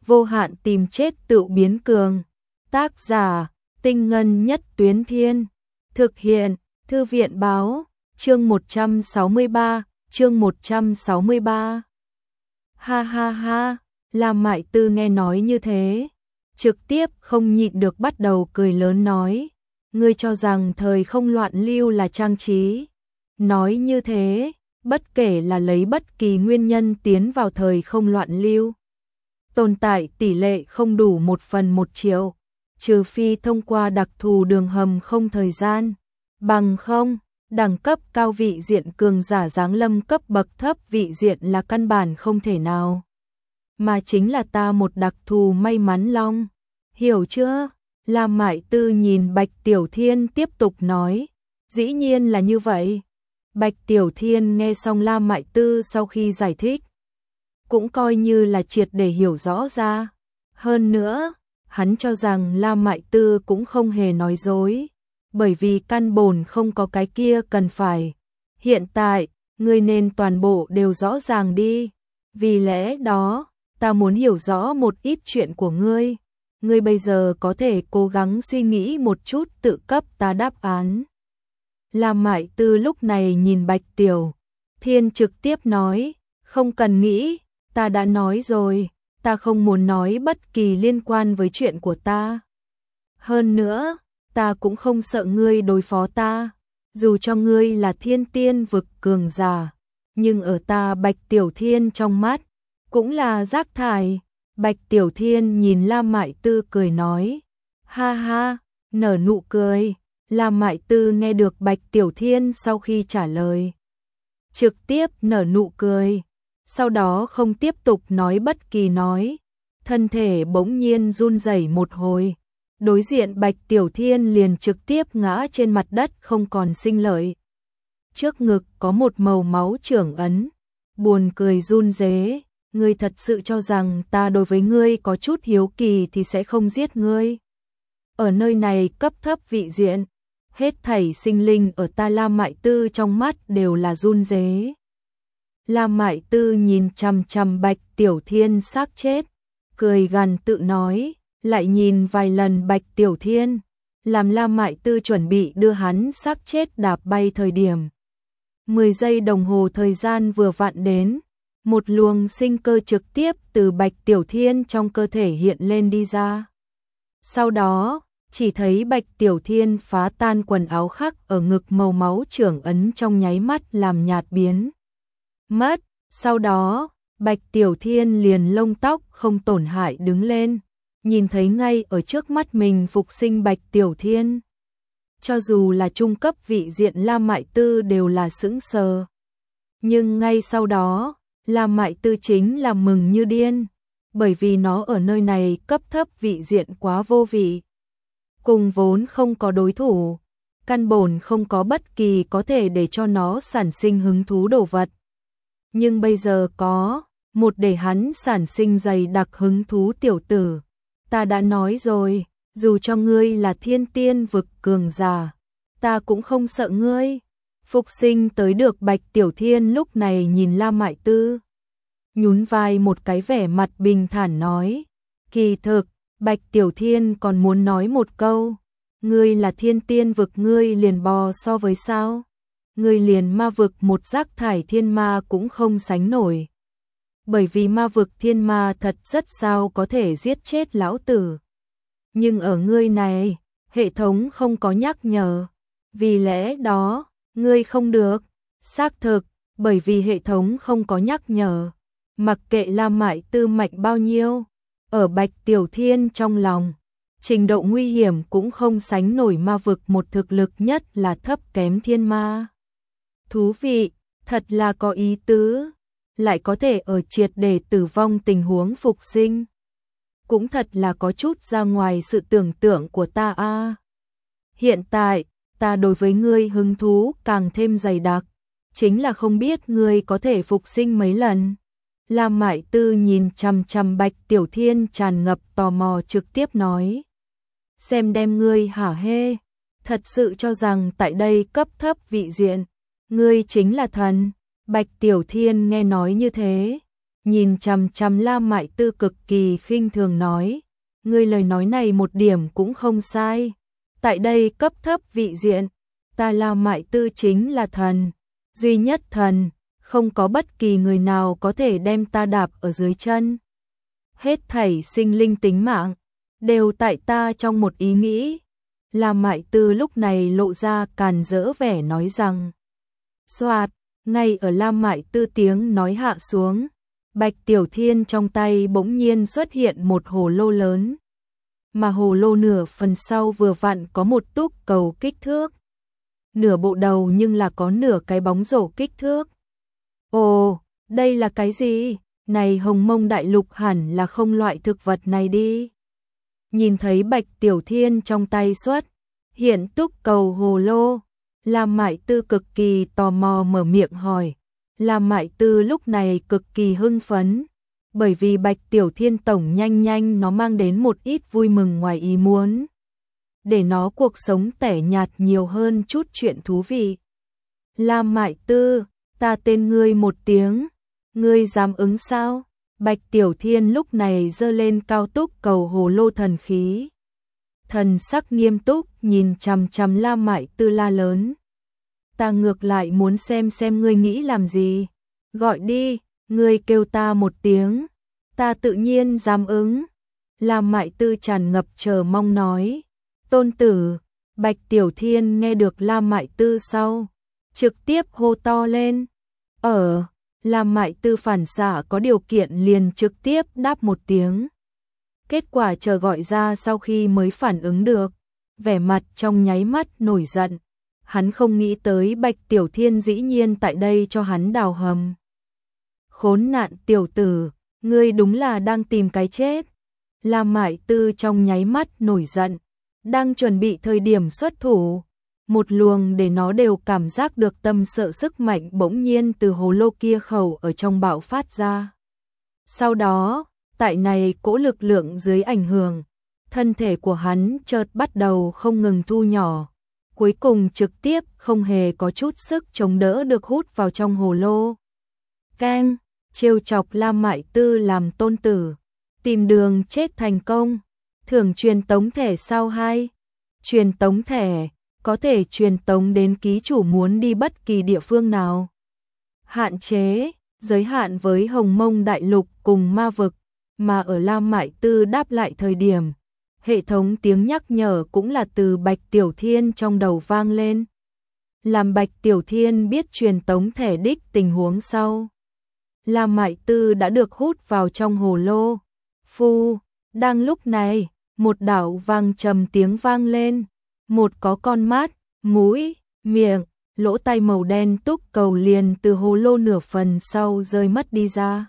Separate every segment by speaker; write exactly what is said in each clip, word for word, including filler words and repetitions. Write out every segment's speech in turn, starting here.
Speaker 1: vô hạn tìm chết tự biến cường. Tác giả, Tinh Ngân Nhất Tuyến Thiên. Thực hiện, Thư viện Báo, chương một trăm sáu mươi ba, chương một trăm sáu mươi ba. Ha ha ha, Lam Mại Tư nghe nói như thế, trực tiếp không nhịn được bắt đầu cười lớn nói, ngươi cho rằng thời không loạn lưu là trang trí. Nói như thế, bất kể là lấy bất kỳ nguyên nhân tiến vào thời không loạn lưu, tồn tại tỷ lệ không đủ một phần một triệu, trừ phi thông qua đặc thù đường hầm không thời gian, bằng không, đẳng cấp cao vị diện cường giả giáng lâm cấp bậc thấp vị diện là căn bản không thể nào. Mà chính là ta một đặc thù may mắn long, hiểu chưa? Lam Mại Tư nhìn Bạch Tiểu Thiên tiếp tục nói, dĩ nhiên là như vậy. Bạch Tiểu Thiên nghe xong Lam Mại Tư sau khi giải thích, cũng coi như là triệt để hiểu rõ ra. Hơn nữa, hắn cho rằng Lam Mại Tư cũng không hề nói dối, bởi vì căn bổn không có cái kia cần phải. Hiện tại, ngươi nên toàn bộ đều rõ ràng đi. Vì lẽ đó, ta muốn hiểu rõ một ít chuyện của ngươi. Ngươi bây giờ có thể cố gắng suy nghĩ một chút tự cấp ta đáp án. Lam Mại Tư lúc này nhìn Bạch Tiểu Thiên trực tiếp nói, không cần nghĩ, ta đã nói rồi, ta không muốn nói bất kỳ liên quan với chuyện của ta. Hơn nữa, ta cũng không sợ ngươi đối phó ta, dù cho ngươi là thiên tiên vực cường giả, nhưng ở ta Bạch Tiểu Thiên trong mắt, cũng là rác thải. Bạch Tiểu Thiên nhìn Lam Mại Tư cười nói, ha ha, nở nụ cười. Lam Mại Tư nghe được Bạch Tiểu Thiên sau khi trả lời, trực tiếp nở nụ cười, sau đó không tiếp tục nói bất kỳ nói, thân thể bỗng nhiên run rẩy một hồi, đối diện Bạch Tiểu Thiên liền trực tiếp ngã trên mặt đất không còn sinh lợi. Trước ngực có một màu máu trưởng ấn, buồn cười run rế, ngươi thật sự cho rằng ta đối với ngươi có chút hiếu kỳ thì sẽ không giết ngươi. Ở nơi này cấp thấp vị diện, hết thảy sinh linh ở ta Lam Mại Tư trong mắt đều là run rế. Lam Mại Tư nhìn chằm chằm Bạch Tiểu Thiên xác chết, cười gằn tự nói, lại nhìn vài lần Bạch Tiểu Thiên, làm Lam Mại Tư chuẩn bị đưa hắn xác chết đạp bay thời điểm. mười giây đồng hồ thời gian vừa vặn đến, một luồng sinh cơ trực tiếp từ Bạch Tiểu Thiên trong cơ thể hiện lên đi ra. Sau đó, chỉ thấy Bạch Tiểu Thiên phá tan quần áo khắc ở ngực màu máu trưởng ấn trong nháy mắt làm nhạt biến mất. Sau đó, Bạch Tiểu Thiên liền lông tóc không tổn hại đứng lên, nhìn thấy ngay ở trước mắt mình phục sinh Bạch Tiểu Thiên. Cho dù là trung cấp vị diện Lam Mại Tư đều là sững sờ. Nhưng ngay sau đó, Lam Mại Tư chính là mừng như điên, bởi vì nó ở nơi này cấp thấp vị diện quá vô vị. Cùng vốn không có đối thủ, căn bổn không có bất kỳ có thể để cho nó sản sinh hứng thú đồ vật. Nhưng bây giờ có, một để hắn sản sinh dày đặc hứng thú tiểu tử. Ta đã nói rồi, dù cho ngươi là thiên tiên vực cường giả, ta cũng không sợ ngươi. Phục sinh tới được Bạch Tiểu Thiên lúc này nhìn Lam Mại Tư, nhún vai một cái vẻ mặt bình thản nói, kỳ thực, Bạch Tiểu Thiên còn muốn nói một câu, ngươi là thiên tiên vực ngươi liền bò so với sao? Ngươi liền ma vực một rác thải thiên ma cũng không sánh nổi. Bởi vì ma vực thiên ma thật rất sao có thể giết chết lão tử. Nhưng ở ngươi này, hệ thống không có nhắc nhở. Vì lẽ đó, ngươi không được. Xác thực, bởi vì hệ thống không có nhắc nhở. Mặc kệ Lam Mại Tư mạnh bao nhiêu, ở Bạch Tiểu Thiên trong lòng, trình độ nguy hiểm cũng không sánh nổi ma vực một thực lực nhất là thấp kém thiên ma. Thú vị, thật là có ý tứ, lại có thể ở triệt để tử vong tình huống phục sinh. Cũng thật là có chút ra ngoài sự tưởng tượng của ta a. À. Hiện tại, ta đối với ngươi hứng thú càng thêm dày đặc, chính là không biết ngươi có thể phục sinh mấy lần. Lam Mại Tư nhìn chằm chằm Bạch Tiểu Thiên tràn ngập tò mò trực tiếp nói. Xem đem ngươi hả hê, thật sự cho rằng tại đây cấp thấp vị diện, ngươi chính là thần. Bạch Tiểu Thiên nghe nói như thế, nhìn chằm chằm La Mại Tư cực kỳ khinh thường nói, ngươi lời nói này một điểm cũng không sai. Tại đây cấp thấp vị diện, ta La Mại Tư chính là thần, duy nhất thần, không có bất kỳ người nào có thể đem ta đạp ở dưới chân. Hết thảy sinh linh tính mạng, đều tại ta trong một ý nghĩ. La Mại Tư lúc này lộ ra càn rỡ vẻ nói rằng. Soạt, ngay ở La Mại Tư tiếng nói hạ xuống, Bạch Tiểu Thiên trong tay bỗng nhiên xuất hiện một hồ lô lớn. Mà hồ lô nửa phần sau vừa vặn có một túp cầu kích thước. Nửa bộ đầu nhưng là có nửa cái bóng rổ kích thước. Ồ, đây là cái gì? Này Hồng Mông Đại Lục hẳn là không loại thực vật này đi. Nhìn thấy Bạch Tiểu Thiên trong tay xuất hiện túp cầu hồ lô, La Mại Tư cực kỳ tò mò mở miệng hỏi. La Mại Tư lúc này cực kỳ hưng phấn, bởi vì Bạch Tiểu Thiên tổng nhanh nhanh nó mang đến một ít vui mừng ngoài ý muốn. Để nó cuộc sống tẻ nhạt nhiều hơn chút chuyện thú vị. La Mại Tư, ta tên ngươi một tiếng, ngươi dám ứng sao? Bạch Tiểu Thiên lúc này giơ lên cao túc cầu hồ lô thần khí. Thần sắc nghiêm túc nhìn chằm chằm La Mại Tư la lớn. Ta ngược lại muốn xem xem ngươi nghĩ làm gì. Gọi đi, ngươi kêu ta một tiếng, ta tự nhiên dám ứng. La Mại Tư tràn ngập chờ mong nói. Tôn tử, Bạch Tiểu Thiên nghe được La Mại Tư sau, trực tiếp hô to lên. Ở, La Mại Tư phản xạ có điều kiện liền trực tiếp đáp một tiếng. Kết quả chờ gọi ra sau khi mới phản ứng được, vẻ mặt trong nháy mắt nổi giận. Hắn không nghĩ tới Bạch Tiểu Thiên dĩ nhiên tại đây cho hắn đào hầm. Khốn nạn tiểu tử, ngươi đúng là đang tìm cái chết. La Mại Tư trong nháy mắt nổi giận, đang chuẩn bị thời điểm xuất thủ. Một luồng để nó đều cảm giác được tâm sợ sức mạnh bỗng nhiên từ hồ lô kia khẩu ở trong bạo phát ra. Sau đó, tại này cỗ lực lượng dưới ảnh hưởng, thân thể của hắn chợt bắt đầu không ngừng thu nhỏ. Cuối cùng trực tiếp không hề có chút sức chống đỡ được hút vào trong hồ lô. Keng, trêu chọc La Mại Tư làm tôn tử, tìm đường chết thành công, thưởng truyền tống thẻ sau hai. Truyền tống thẻ, có thể truyền tống đến ký chủ muốn đi bất kỳ địa phương nào. Hạn chế, giới hạn với Hồng Mông Đại Lục cùng ma vực, mà ở La Mại Tư đáp lại thời điểm. Hệ thống tiếng nhắc nhở cũng là từ Bạch Tiểu Thiên trong đầu vang lên. Làm Bạch Tiểu Thiên biết truyền tống thẻ đích tình huống sau. La Mại Tư đã được hút vào trong hồ lô. Phu, đang lúc này, một đạo vang trầm tiếng vang lên. Một có con mắt, mũi, miệng, lỗ tai màu đen túc cầu liền từ hồ lô nửa phần sau rơi mất đi ra.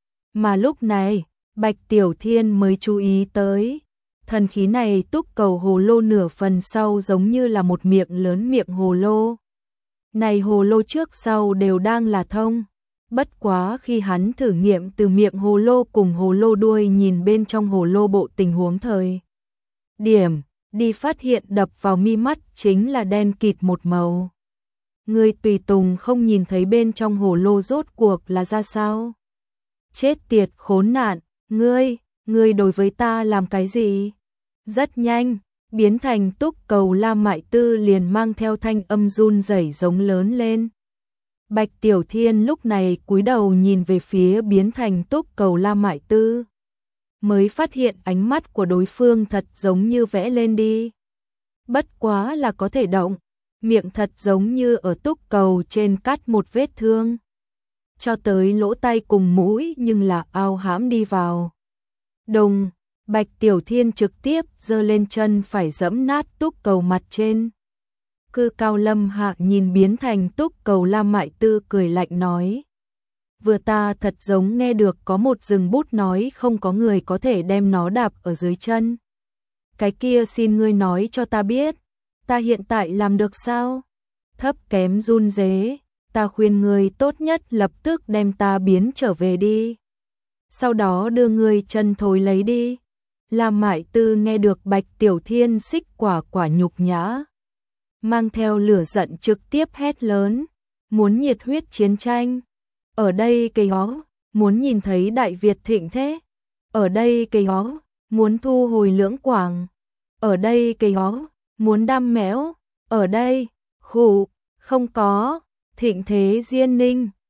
Speaker 1: Mà lúc này, Bạch Tiểu Thiên mới chú ý tới. Thần khí này túc cầu hồ lô nửa phần sau giống như là một miệng lớn miệng hồ lô. Này hồ lô trước sau đều đang là thông. Bất quá khi hắn thử nghiệm từ miệng hồ lô cùng hồ lô đuôi nhìn bên trong hồ lô bộ tình huống thời điểm, đi phát hiện đập vào mi mắt chính là đen kịt một màu. Người tùy tùng không nhìn thấy bên trong hồ lô rốt cuộc là ra sao. Chết tiệt khốn nạn, ngươi, ngươi đối với ta làm cái gì? Rất nhanh, biến thành túc cầu La Mại Tư liền mang theo thanh âm run rẩy giống lớn lên. Bạch Tiểu Thiên lúc này cúi đầu nhìn về phía biến thành túc cầu La Mại Tư. Mới phát hiện ánh mắt của đối phương thật giống như vẽ lên đi. Bất quá là có thể động, miệng thật giống như ở túc cầu trên cắt một vết thương. Cho tới lỗ tai cùng mũi nhưng là ao hãm đi vào. Đồng, Bạch Tiểu Thiên trực tiếp giơ lên chân phải dẫm nát túc cầu mặt trên. Cư Cao Lâm Hạ nhìn biến thành túc cầu La Mại Tư cười lạnh nói. Vừa ta thật giống nghe được có một rừng bút nói không có người có thể đem nó đạp ở dưới chân. Cái kia xin ngươi nói cho ta biết, ta hiện tại làm được sao? Thấp kém run rế, ta khuyên ngươi tốt nhất lập tức đem ta biến trở về đi. Sau đó đưa ngươi chân thối lấy đi. La Mại Tư nghe được Bạch Tiểu Thiên xích quả quả nhục nhã. Mang theo lửa giận trực tiếp hét lớn, muốn nhiệt huyết chiến tranh. Ở đây cây ó, muốn nhìn thấy Đại Việt thịnh thế. Ở đây cây hó, muốn thu hồi Lưỡng Quảng. Ở đây cây hó, muốn đam mẽo. Ở đây, khụ, không có, thịnh thế Diên Ninh.